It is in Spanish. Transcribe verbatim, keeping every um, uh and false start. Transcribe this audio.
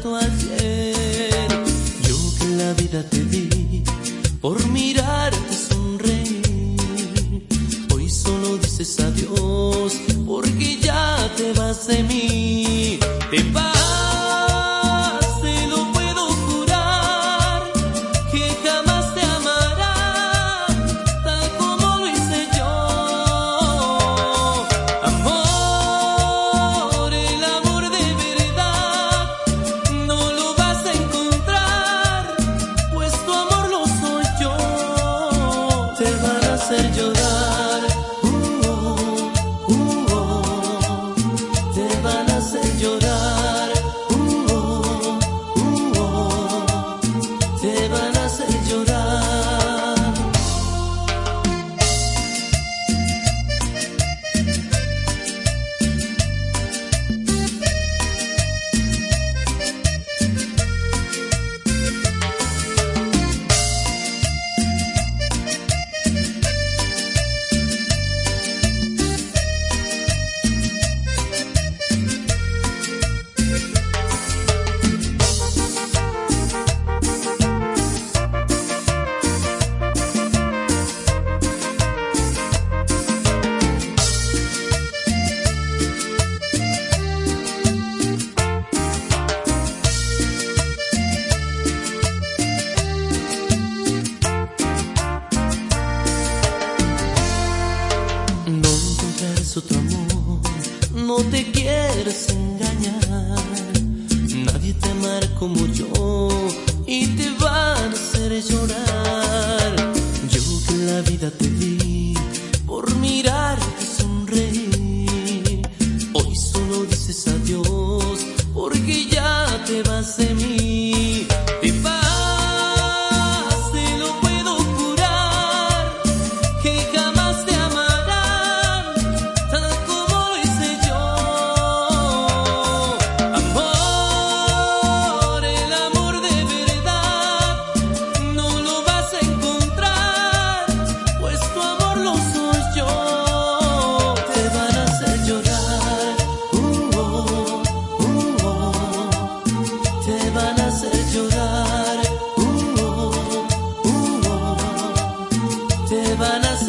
muerto ayer. Yo que la vida te di por mirarte sonreír, hoy solo dices adiós porque ya te vas de mí. Te vas. Llorar, uh, uh, uh, te van a hacer llorar, uh, uh, uh, te van a hacer llorar. Otro amor, no te quieres engañar. Nadie te amará como yo y te van a hacer llorar. Yo que la vida te di por mirarte sonreír, hoy solo dices adiós porque ya te vas de mí. Te vas. Te van a